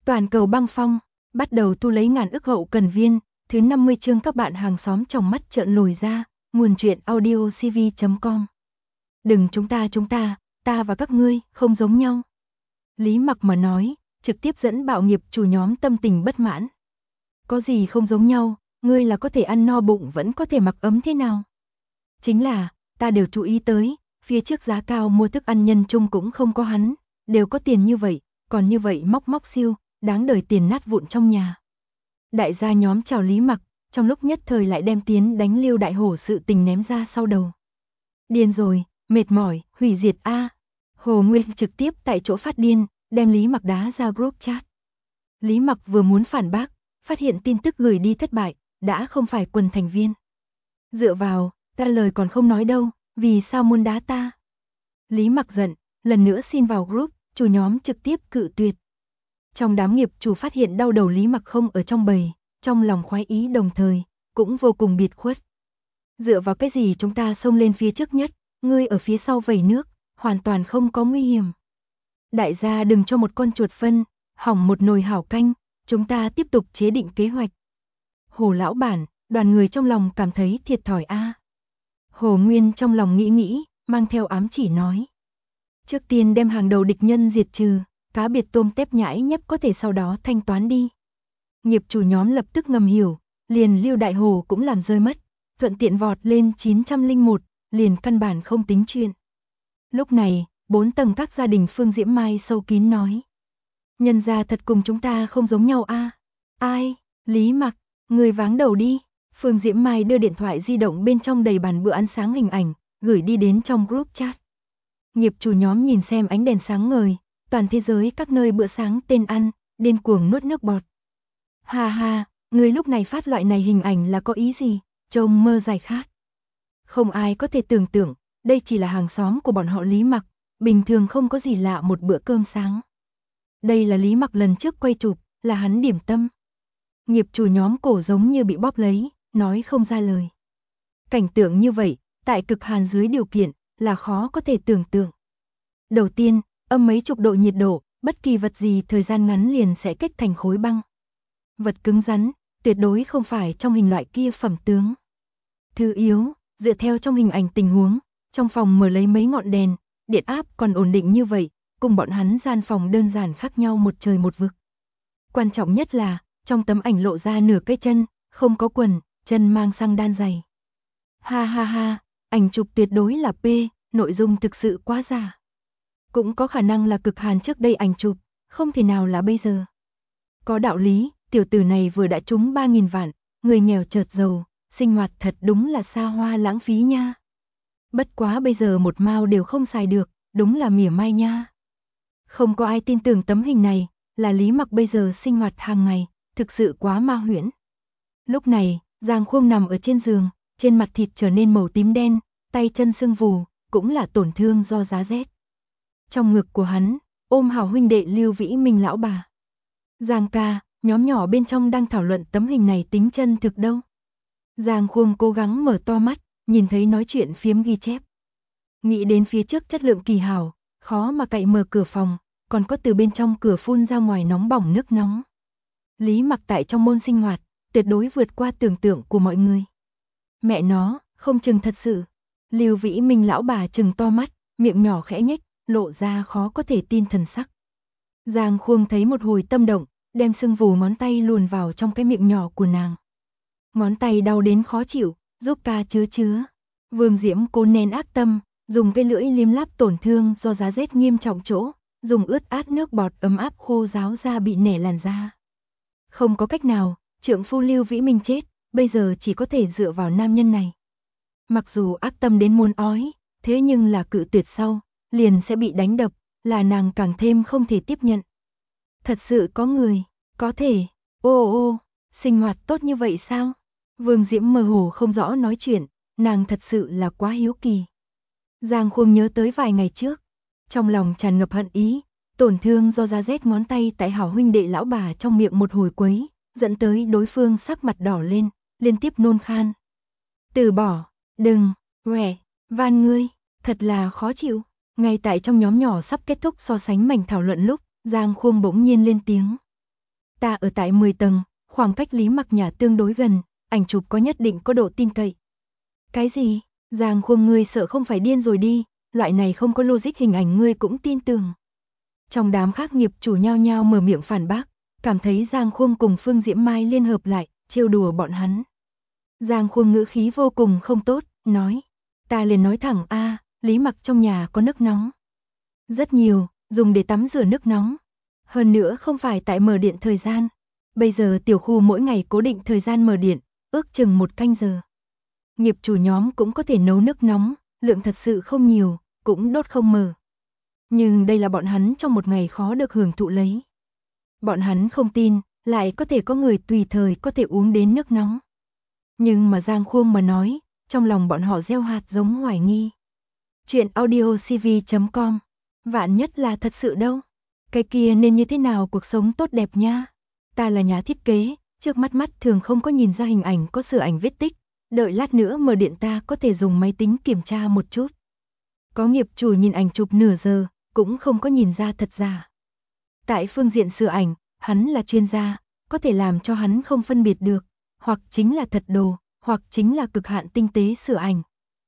Toàn cầu băng phong, bắt đầu thu lấy ngàn ức hậu cần viên, thứ 50 chương các bạn hàng xóm trong mắt trợn lồi ra, nguồn truyện audio cv.com. Đừng chúng ta và các ngươi, không giống nhau. Lý Mặc mà nói, trực tiếp dẫn bạo nghiệp chủ nhóm tâm tình bất mãn. Có gì không giống nhau, ngươi là có thể ăn no bụng vẫn có thể mặc ấm thế nào? Chính là, ta đều chú ý tới, phía trước giá cao mua thức ăn nhân chung cũng không có hắn, đều có tiền như vậy, còn như vậy móc siêu, đáng đời tiền nát vụn trong nhà. Đại gia nhóm chào Lý Mặc, trong lúc nhất thời lại đem tiến đánh Lưu Đại Hổ sự tình ném ra sau đầu. Điên rồi, mệt mỏi, hủy diệt a. Hồ Nguyên trực tiếp tại chỗ phát điên, đem Lý Mặc đá ra group chat. Lý Mặc vừa muốn phản bác, phát hiện tin tức gửi đi thất bại, đã không phải quần thành viên. Dựa vào, ta lời còn không nói đâu, vì sao muốn đá ta? Lý Mặc giận, lần nữa xin vào group, chủ nhóm trực tiếp cự tuyệt. Trong đám nghiệp chủ phát hiện đau đầu Lý Mặc không ở trong bầy, trong lòng khoái ý đồng thời, cũng vô cùng biệt khuất. Dựa vào cái gì chúng ta xông lên phía trước nhất, ngươi ở phía sau vẩy nước, hoàn toàn không có nguy hiểm. Đại gia đừng cho một con chuột phân, hỏng một nồi hảo canh, chúng ta tiếp tục chế định kế hoạch. Hồ lão bản, đoàn người trong lòng cảm thấy thiệt thòi a. Hồ Nguyên trong lòng nghĩ, mang theo ám chỉ nói. Trước tiên đem hàng đầu địch nhân diệt trừ, cá biệt tôm tép nhãi nhép có thể sau đó thanh toán đi. Nghiệp chủ nhóm lập tức ngầm hiểu, liền Lưu Đại Hồ cũng làm rơi mất, thuận tiện vọt lên 901, liền căn bản không tính chuyện. Lúc này, 4 tầng các gia đình Phương Diễm Mai sâu kín nói. Nhân gia thật cùng chúng ta không giống nhau a. Ai? Lý Mặc, người váng đầu đi. Phương Diễm Mai đưa điện thoại di động bên trong đầy bàn bữa ăn sáng hình ảnh, gửi đi đến trong group chat. Nghiệp chủ nhóm nhìn xem ánh đèn sáng ngời, toàn thế giới các nơi bữa sáng tên ăn, điên cuồng nuốt nước bọt. Ha ha, người lúc này phát loại này hình ảnh là có ý gì? Trông mơ dài khát. Không ai có thể tưởng tượng, đây chỉ là hàng xóm của bọn họ Lý Mặc, bình thường không có gì lạ một bữa cơm sáng. Đây là Lý Mặc lần trước quay chụp, là hắn điểm tâm. Nghiệp chủ nhóm cổ giống như bị bóp lấy, nói không ra lời. Cảnh tượng như vậy, tại cực hàn dưới điều kiện, là khó có thể tưởng tượng. Đầu tiên, âm mấy chục độ nhiệt độ, bất kỳ vật gì thời gian ngắn liền sẽ kết thành khối băng. Vật cứng rắn, tuyệt đối không phải trong hình loại kia phẩm tướng. Thứ yếu, dựa theo trong hình ảnh tình huống, trong phòng mở lấy mấy ngọn đèn, điện áp còn ổn định như vậy, cùng bọn hắn gian phòng đơn giản khác nhau một trời một vực. Quan trọng nhất là, trong tấm ảnh lộ ra nửa cái chân, không có quần, chân mang xăng đan giày. Ha ha ha, ảnh chụp tuyệt đối là P, nội dung thực sự quá giả. Cũng có khả năng là cực hàn trước đây ảnh chụp, không thể nào là bây giờ. Có đạo lý, tiểu tử này vừa đã trúng 3.000 vạn, người nghèo chợt giàu, sinh hoạt thật đúng là xa hoa lãng phí nha. Bất quá bây giờ một mao đều không xài được, đúng là mỉa mai nha. Không có ai tin tưởng tấm hình này, là Lý Mặc bây giờ sinh hoạt hàng ngày, thực sự quá ma huyễn. Lúc này, Giang Khung nằm ở trên giường, trên mặt thịt trở nên màu tím đen, tay chân sưng vù, cũng là tổn thương do giá rét. Trong ngực của hắn, ôm hảo huynh đệ Lưu Vĩ Minh lão bà. Giang ca, nhóm nhỏ bên trong đang thảo luận tấm hình này tính chân thực đâu. Giang Khung cố gắng mở to mắt, nhìn thấy nói chuyện phiếm ghi chép. Nghĩ đến phía trước chất lượng kỳ hảo, khó mà cậy mở cửa phòng, còn có từ bên trong cửa phun ra ngoài nóng bỏng nước nóng. Lý Mặc tại trong môn sinh hoạt, tuyệt đối vượt qua tưởng tượng của mọi người. Mẹ nó, không chừng thật sự. Lưu Vĩ Minh lão bà chừng to mắt, miệng nhỏ khẽ nhếch, lộ ra khó có thể tin thần sắc. Giang Khung thấy một hồi tâm động, đem sưng vù ngón tay luồn vào trong cái miệng nhỏ của nàng. Ngón tay đau đến khó chịu, giúp ca chứa. Vương Diễm cố nén ác tâm, dùng cái lưỡi liếm láp tổn thương do giá rét nghiêm trọng chỗ, dùng ướt át nước bọt ấm áp khô ráo ra bị nẻ làn da. Không có cách nào, trượng phu Lưu Vĩ Minh chết, bây giờ chỉ có thể dựa vào nam nhân này. Mặc dù ác tâm đến muốn ói, thế nhưng là cự tuyệt sau, liền sẽ bị đánh đập, là nàng càng thêm không thể tiếp nhận. Thật sự có người, có thể, ô, sinh hoạt tốt như vậy sao? Vương Diễm mơ hồ không rõ nói chuyện, nàng thật sự là quá hiếu kỳ. Giang Khung nhớ tới vài ngày trước, trong lòng tràn ngập hận ý, tổn thương do giá rét ngón tay tại hảo huynh đệ lão bà trong miệng một hồi quấy, dẫn tới đối phương sắc mặt đỏ lên, liên tiếp nôn khan. Từ bỏ, đừng, van ngươi, thật là khó chịu. Ngay tại trong nhóm nhỏ sắp kết thúc so sánh mảnh thảo luận lúc, Giang Khung bỗng nhiên lên tiếng. Ta ở tại 10 tầng, khoảng cách Lý Mặc nhà tương đối gần, ảnh chụp có nhất định có độ tin cậy. Cái gì? Giang Khung ngươi sợ không phải điên rồi đi, loại này không có logic hình ảnh ngươi cũng tin tưởng. Trong đám khác nghiệp chủ nhao nhao mở miệng phản bác, cảm thấy Giang Khung cùng Phương Diễm Mai liên hợp lại, trêu đùa bọn hắn. Giang Khung ngữ khí vô cùng không tốt, nói, ta liền nói thẳng Lý Mặc trong nhà có nước nóng. Rất nhiều, dùng để tắm rửa nước nóng. Hơn nữa không phải tại mở điện thời gian. Bây giờ tiểu khu mỗi ngày cố định thời gian mở điện, ước chừng 1 canh giờ. Nghiệp chủ nhóm cũng có thể nấu nước nóng, lượng thật sự không nhiều, cũng đốt không mở. Nhưng đây là bọn hắn trong một ngày khó được hưởng thụ lấy. Bọn hắn không tin, lại có thể có người tùy thời có thể uống đến nước nóng. Nhưng mà Giang Khung mà nói, trong lòng bọn họ gieo hạt giống hoài nghi. Chuyện audiocv.com. Vạn nhất là thật sự đâu. Cái kia nên như thế nào cuộc sống tốt đẹp nha. Ta là nhà thiết kế, trước mắt thường không có nhìn ra hình ảnh có sửa ảnh vết tích. Đợi lát nữa mở điện ta có thể dùng máy tính kiểm tra một chút. Có nghiệp chủ nhìn ảnh chụp nửa giờ, cũng không có nhìn ra thật giả. Tại phương diện sửa ảnh, hắn là chuyên gia, có thể làm cho hắn không phân biệt được, hoặc chính là thật đồ, hoặc chính là cực hạn tinh tế sửa ảnh.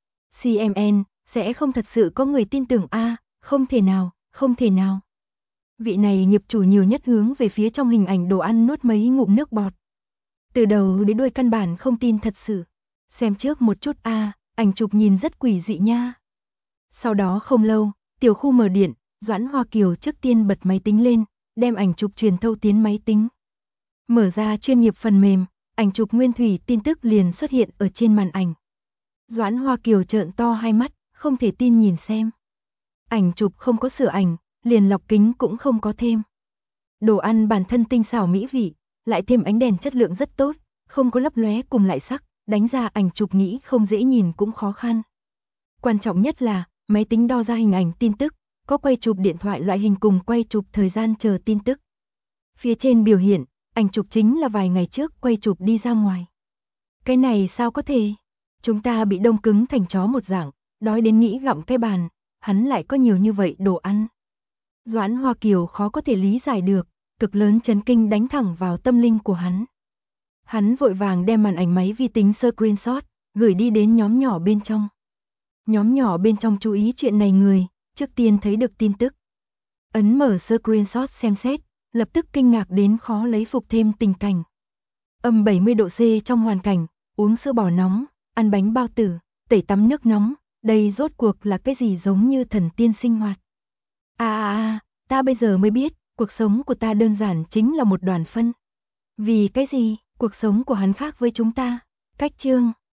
CMN, sẽ không thật sự có người tin tưởng không thể nào, không thể nào. Vị này nghiệp chủ nhiều nhất hướng về phía trong hình ảnh đồ ăn nuốt mấy ngụm nước bọt. Từ đầu đến đuôi căn bản không tin thật sự. Xem trước một chút ảnh chụp nhìn rất quỷ dị nha. Sau đó không lâu, tiểu khu mở điện, Doãn Hoa Kiều trước tiên bật máy tính lên, đem ảnh chụp truyền thâu tiến máy tính. Mở ra chuyên nghiệp phần mềm, ảnh chụp nguyên thủy tin tức liền xuất hiện ở trên màn ảnh. Doãn Hoa Kiều trợn to hai mắt, không thể tin nhìn xem. Ảnh chụp không có sửa ảnh, liền lọc kính cũng không có thêm. Đồ ăn bản thân tinh xảo mỹ vị, lại thêm ánh đèn chất lượng rất tốt, không có lấp lóe cùng lại sắc, đánh ra ảnh chụp nghĩ không dễ nhìn cũng khó khăn. Quan trọng nhất là, máy tính đo ra hình ảnh tin tức, có quay chụp điện thoại loại hình cùng quay chụp thời gian chờ tin tức. Phía trên biểu hiện, ảnh chụp chính là vài ngày trước quay chụp đi ra ngoài. Cái này sao có thể? Chúng ta bị đông cứng thành chó một dạng, đói đến nghĩ gặm cái bàn, hắn lại có nhiều như vậy đồ ăn. Doãn Hoa Kiều khó có thể lý giải được, cực lớn chấn kinh đánh thẳng vào tâm linh của hắn. Hắn vội vàng đem màn ảnh máy vi tính screenshot, gửi đi đến nhóm nhỏ bên trong. Nhóm nhỏ bên trong chú ý chuyện này người, trước tiên thấy được tin tức. Ấn mở screenshot xem xét, lập tức kinh ngạc đến khó lấy phục thêm tình cảnh. Âm 70 độ C trong hoàn cảnh, uống sữa bò nóng, ăn bánh bao tử, tẩy tắm nước nóng, đây rốt cuộc là cái gì giống như thần tiên sinh hoạt. Ta bây giờ mới biết, cuộc sống của ta đơn giản chính là một đoàn phân. Vì cái gì, cuộc sống của hắn khác với chúng ta? Cách chương